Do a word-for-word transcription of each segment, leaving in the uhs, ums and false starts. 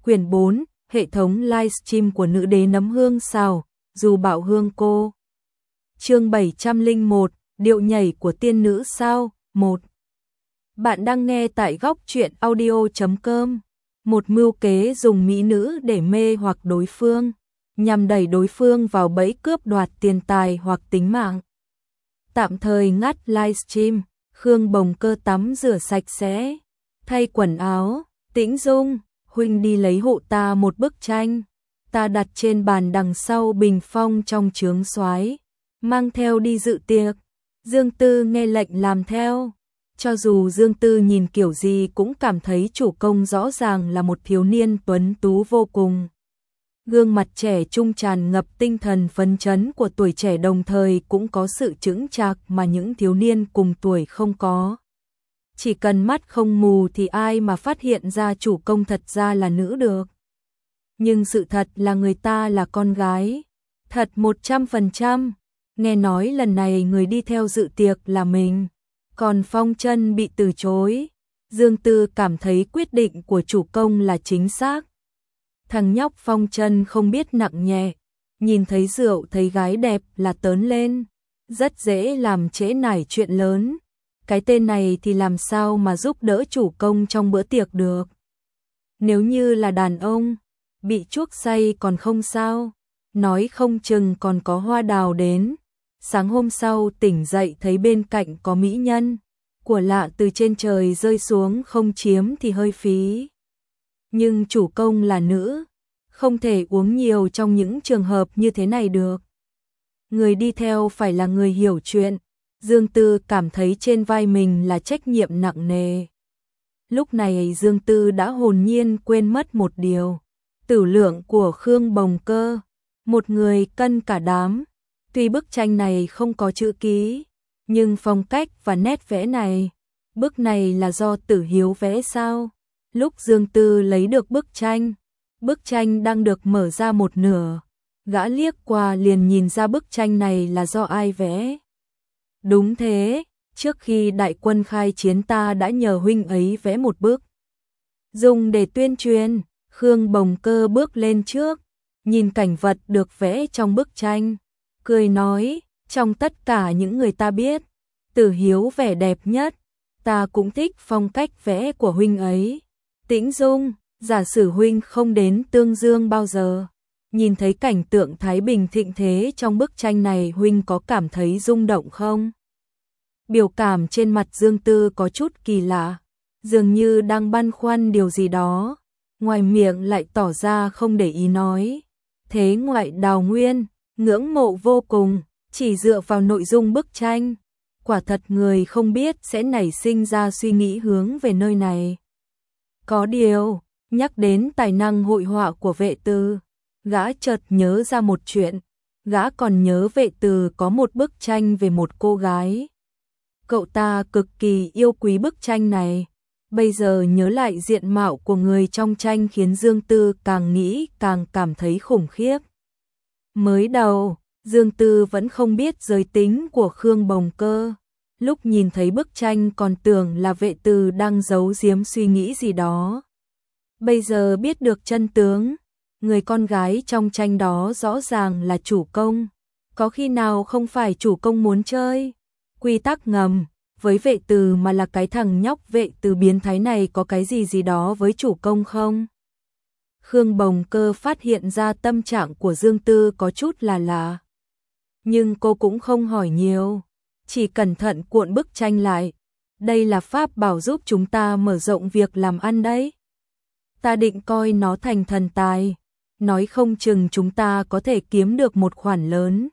Quyển bốn, hệ thống livestream của nữ đế nấm hương xào, dù bảo hương cô. Chương bảy trăm lẻ một, điệu nhảy của tiên nữ sao? một. Bạn đang nghe tại góc truyện audio chấm com. Một mưu kế dùng mỹ nữ để mê hoặc đối phương, nhằm đẩy đối phương vào bẫy cướp đoạt tiền tài hoặc tính mạng. Tạm thời ngắt livestream, Khương Bồng Cơ tắm rửa sạch sẽ, thay quần áo. Tĩnh Dung, huynh đi lấy hộ ta một bức tranh, ta đặt trên bàn đằng sau bình phong trong chướng soái, mang theo đi dự tiệc. Dương Tư nghe lệnh làm theo. Cho dù Dương Tư nhìn kiểu gì cũng cảm thấy chủ công rõ ràng là một thiếu niên tuấn tú vô cùng. Gương mặt trẻ trung tràn ngập tinh thần phấn chấn của tuổi trẻ, đồng thời cũng có sự chững chạc mà những thiếu niên cùng tuổi không có. Chỉ cần mắt không mù thì ai mà phát hiện ra chủ công thật ra là nữ được. Nhưng sự thật là người ta là con gái. Thật một trăm phần trăm. Nghe nói lần này người đi theo dự tiệc là mình. Còn Phong Chân bị từ chối. Dương Tư cảm thấy quyết định của chủ công là chính xác. Thằng nhóc Phong Chân không biết nặng nhẹ. Nhìn thấy rượu thấy gái đẹp là tớn lên. Rất dễ làm trễ nải chuyện lớn. Cái tên này thì làm sao mà giúp đỡ chủ công trong bữa tiệc được. Nếu như là đàn ông, bị chuốc say còn không sao, nói không chừng còn có hoa đào đến. Sáng hôm sau tỉnh dậy thấy bên cạnh có mỹ nhân, của lạ từ trên trời rơi xuống không chiếm thì hơi phí. Nhưng chủ công là nữ, không thể uống nhiều trong những trường hợp như thế này được. Người đi theo phải là người hiểu chuyện. Dương Tư cảm thấy trên vai mình là trách nhiệm nặng nề. Lúc này Dương Tư đã hồn nhiên quên mất một điều. Tử lượng của Khương Bồng Cơ, một người cân cả đám. Tuy bức tranh này không có chữ ký, nhưng phong cách và nét vẽ này, bức này là do Tử Hiếu vẽ sao? Lúc Dương Tư lấy được bức tranh, bức tranh đang được mở ra một nửa. Gã liếc qua liền nhìn ra bức tranh này là do ai vẽ. Đúng thế, trước khi đại quân khai chiến ta đã nhờ huynh ấy vẽ một bức. Dùng để tuyên truyền. Khương Bồng Cơ bước lên trước, nhìn cảnh vật được vẽ trong bức tranh, cười nói, trong tất cả những người ta biết, Tử Hiếu vẻ đẹp nhất, ta cũng thích phong cách vẽ của huynh ấy. Tĩnh Dung, giả sử huynh không đến Tương Dương bao giờ, nhìn thấy cảnh tượng thái bình thịnh thế trong bức tranh này huynh có cảm thấy rung động không? Biểu cảm trên mặt Dương Tư có chút kỳ lạ, dường như đang băn khoăn điều gì đó, ngoài miệng lại tỏ ra không để ý nói. Thế ngoại Đào Nguyên, ngưỡng mộ vô cùng, chỉ dựa vào nội dung bức tranh, quả thật người không biết sẽ nảy sinh ra suy nghĩ hướng về nơi này. Có điều, nhắc đến tài năng hội họa của Vệ Từ, gã chợt nhớ ra một chuyện, gã còn nhớ Vệ Từ có một bức tranh về một cô gái. Cậu ta cực kỳ yêu quý bức tranh này, bây giờ nhớ lại diện mạo của người trong tranh khiến Dương Tư càng nghĩ càng cảm thấy khủng khiếp. Mới đầu, Dương Tư vẫn không biết giới tính của Khương Bồng Cơ, lúc nhìn thấy bức tranh còn tưởng là Vệ Từ đang giấu giếm suy nghĩ gì đó. Bây giờ biết được chân tướng, người con gái trong tranh đó rõ ràng là chủ công, có khi nào không phải chủ công muốn chơi? Quy tắc ngầm, với Vệ Từ mà là cái thằng nhóc Vệ Từ biến thái này có cái gì gì đó với chủ công không? Khương Bồng Cơ phát hiện ra tâm trạng của Dương Tư có chút là lạ. Nhưng cô cũng không hỏi nhiều, chỉ cẩn thận cuộn bức tranh lại. Đây là pháp bảo giúp chúng ta mở rộng việc làm ăn đấy. Ta định coi nó thành thần tài, nói không chừng chúng ta có thể kiếm được một khoản lớn.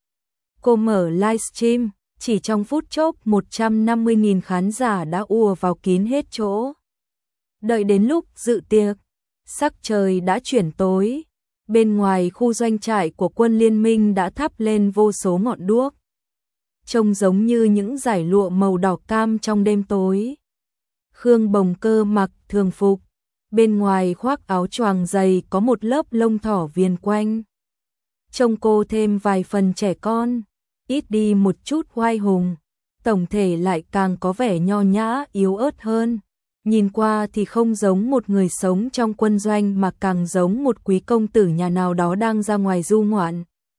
Cô mở livestream. Chỉ trong phút chốc một trăm năm mươi nghìn khán giả đã ùa vào kín hết chỗ. Đợi đến lúc dự tiệc, sắc trời đã chuyển tối. Bên ngoài khu doanh trại của quân liên minh đã thắp lên vô số ngọn đuốc. Trông giống như những dải lụa màu đỏ cam trong đêm tối. Khương Bồng Cơ mặc thường phục, bên ngoài khoác áo choàng dày có một lớp lông thỏ viền quanh. Trông cô thêm vài phần trẻ con, ít đi một chút oai hùng, tổng thể lại càng có vẻ nho nhã yếu ớt hơn. nhìn qua thì không giống một người sống trong quân doanh mà càng giống một quý công tử nhà nào đó đang ra ngoài du ngoạn.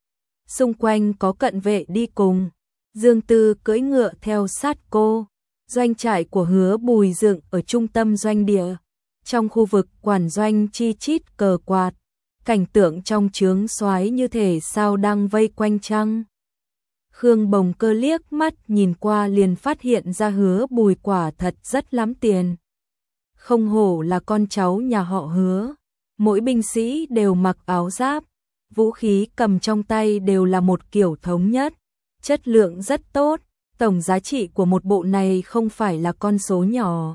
Xung quanh có cận vệ đi cùng, Dương Tư cưỡi ngựa theo sát cô. Doanh trại của Hứa Bùi dựng ở trung tâm doanh địa, trong khu vực quản doanh chi chít cờ quạt, cảnh tượng trong chướng xoáy như thể sao đang vây quanh trăng. Khương Bồng Cơ liếc mắt nhìn qua liền phát hiện ra Hứa Bùi quả thật rất lắm tiền. Không hổ là con cháu nhà họ Hứa, mỗi binh sĩ đều mặc áo giáp, vũ khí cầm trong tay đều là một kiểu thống nhất, chất lượng rất tốt, tổng giá trị của một bộ này không phải là con số nhỏ.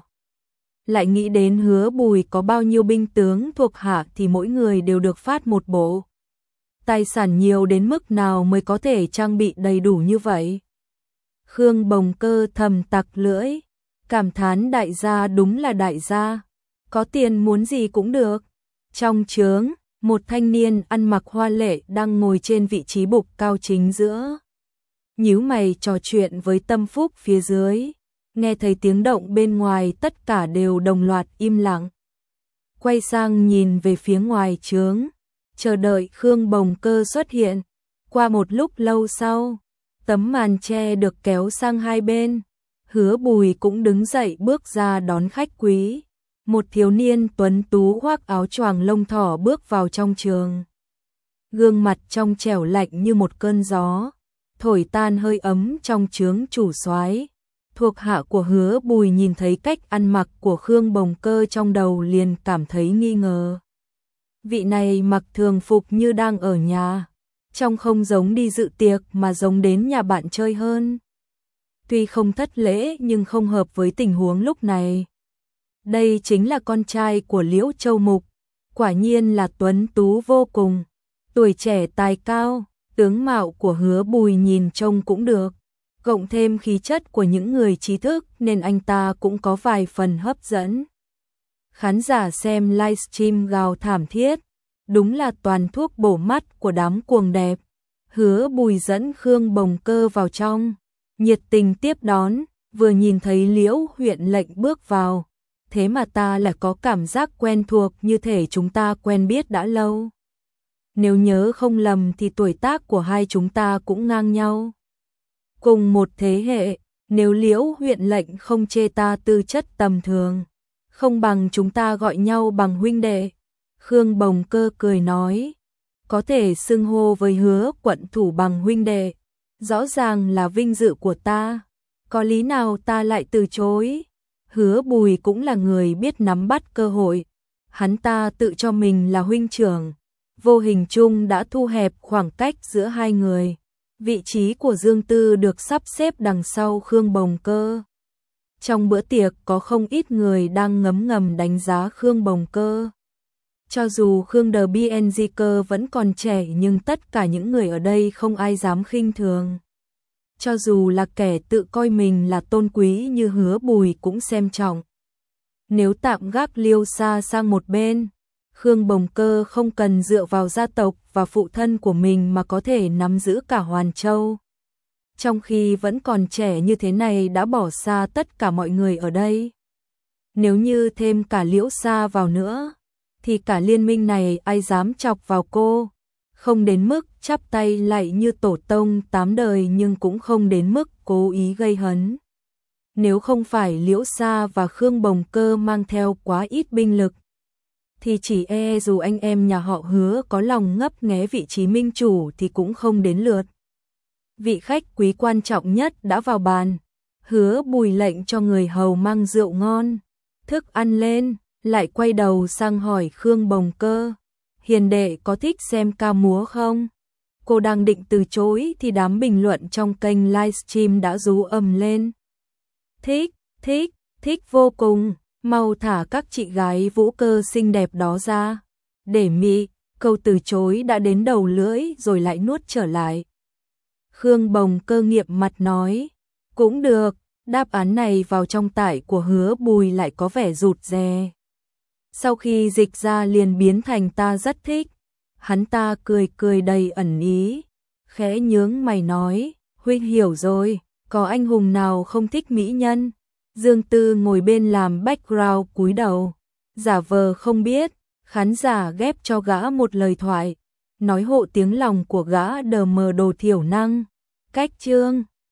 Lại nghĩ đến Hứa Bùi có bao nhiêu binh tướng thuộc hạ thì mỗi người đều được phát một bộ. Tài sản nhiều đến mức nào mới có thể trang bị đầy đủ như vậy? Khương Bồng Cơ thầm tặc lưỡi, cảm thán đại gia đúng là đại gia, có tiền muốn gì cũng được. Trong trướng, một thanh niên ăn mặc hoa lệ đang ngồi trên vị trí bục cao chính giữa. Nhíu mày trò chuyện với Tâm Phúc phía dưới, nghe thấy tiếng động bên ngoài tất cả đều đồng loạt im lặng. Quay sang nhìn về phía ngoài trướng, chờ đợi Khương Bồng Cơ xuất hiện. Qua một lúc lâu sau, tấm màn che được kéo sang hai bên, Hứa Bùi cũng đứng dậy bước ra đón khách quý. Một thiếu niên tuấn tú khoác áo choàng lông thỏ bước vào trong trường. Gương mặt trong trẻo lạnh như một cơn gió, thổi tan hơi ấm trong trướng chủ soái. Thuộc hạ của Hứa Bùi nhìn thấy cách ăn mặc của Khương Bồng Cơ trong đầu liền cảm thấy nghi ngờ. Vị này mặc thường phục như đang ở nhà, trông không giống đi dự tiệc mà giống đến nhà bạn chơi hơn. Tuy không thất lễ nhưng không hợp với tình huống lúc này. Đây chính là con trai của Liễu Châu Mục, quả nhiên là tuấn tú vô cùng, tuổi trẻ tài cao, tướng mạo của Hứa Bùi nhìn trông cũng được, cộng thêm khí chất của những người trí thức nên anh ta cũng có vài phần hấp dẫn. Khán giả xem livestream gào thảm thiết, đúng là toàn thuốc bổ mắt của đám cuồng đẹp. Hứa Bùi dẫn Khương Bồng Cơ vào trong, nhiệt tình tiếp đón, vừa nhìn thấy Liễu huyện lệnh bước vào, thế mà ta lại có cảm giác quen thuộc như thể chúng ta quen biết đã lâu. Nếu nhớ không lầm thì tuổi tác của hai chúng ta cũng ngang nhau. Cùng một thế hệ, nếu Liễu huyện lệnh không chê ta tư chất tầm thường, không bằng chúng ta gọi nhau bằng huynh đệ. Khương Bồng Cơ cười nói, có thể xưng hô với Hứa quận thủ bằng huynh đệ, rõ ràng là vinh dự của ta, có lý nào ta lại từ chối. Hứa Bùi cũng là người biết nắm bắt cơ hội, hắn ta tự cho mình là huynh trưởng, vô hình chung đã thu hẹp khoảng cách giữa hai người. Vị trí của Dương Tư được sắp xếp đằng sau Khương Bồng Cơ. Trong bữa tiệc có không ít người đang ngấm ngầm đánh giá Khương Bồng Cơ. Cho dù Khương Đờ Bng Cơ vẫn còn trẻ nhưng tất cả những người ở đây không ai dám khinh thường. Cho dù là kẻ tự coi mình là tôn quý như Hứa Bùi cũng xem trọng. Nếu tạm gác Liêu Sa sang một bên, Khương Bồng Cơ không cần dựa vào gia tộc và phụ thân của mình mà có thể nắm giữ cả Hoàn Châu. Trong khi vẫn còn trẻ như thế này đã bỏ xa tất cả mọi người ở đây. Nếu như thêm cả Liễu Sa vào nữa, thì cả liên minh này ai dám chọc vào cô. Không đến mức chắp tay lạy như tổ tông tám đời nhưng cũng không đến mức cố ý gây hấn. Nếu không phải Liễu Sa và Khương Bồng Cơ mang theo quá ít binh lực, thì chỉ e dù anh em nhà họ Hứa có lòng ngấp nghé vị trí minh chủ thì cũng không đến lượt. Vị khách quý quan trọng nhất đã vào bàn, Hứa Bùi lệnh cho người hầu mang rượu ngon, thức ăn lên, lại quay đầu sang hỏi Khương Bồng Cơ, hiền đệ có thích xem ca múa không? Cô đang định từ chối thì đám bình luận trong kênh livestream đã rú ầm lên. Thích, thích, thích vô cùng, mau thả các chị gái vũ cơ xinh đẹp đó ra. Để mị, câu từ chối đã đến đầu lưỡi rồi lại nuốt trở lại. Khương Bồng Cơ nghiệm mặt nói, cũng được, đáp án này vào trong tải của Hứa Bùi lại có vẻ rụt rè. Sau khi dịch ra liền biến thành ta rất thích. Hắn ta cười cười đầy ẩn ý, khẽ nhướng mày nói, huynh hiểu rồi, có anh hùng nào không thích mỹ nhân, Dương Tư ngồi bên làm background cúi đầu, giả vờ không biết, khán giả ghép cho gã một lời thoại, nói hộ tiếng lòng của gã đờ mờ đồ thiểu năng. Cách chương